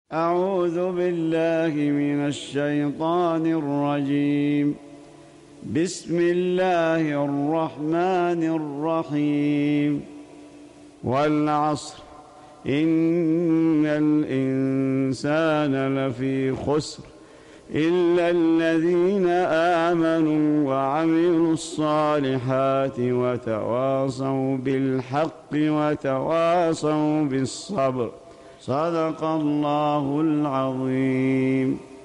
أعوذ بالله من الشيطان الرجيم. بسم الله الرحمن الرحيم. والعصر إن الإنسان لفي خسر إلا الذين آمنوا وعملوا الصالحات وتواصوا بالحق وتواصوا بالصبر. صدق الله العظيم.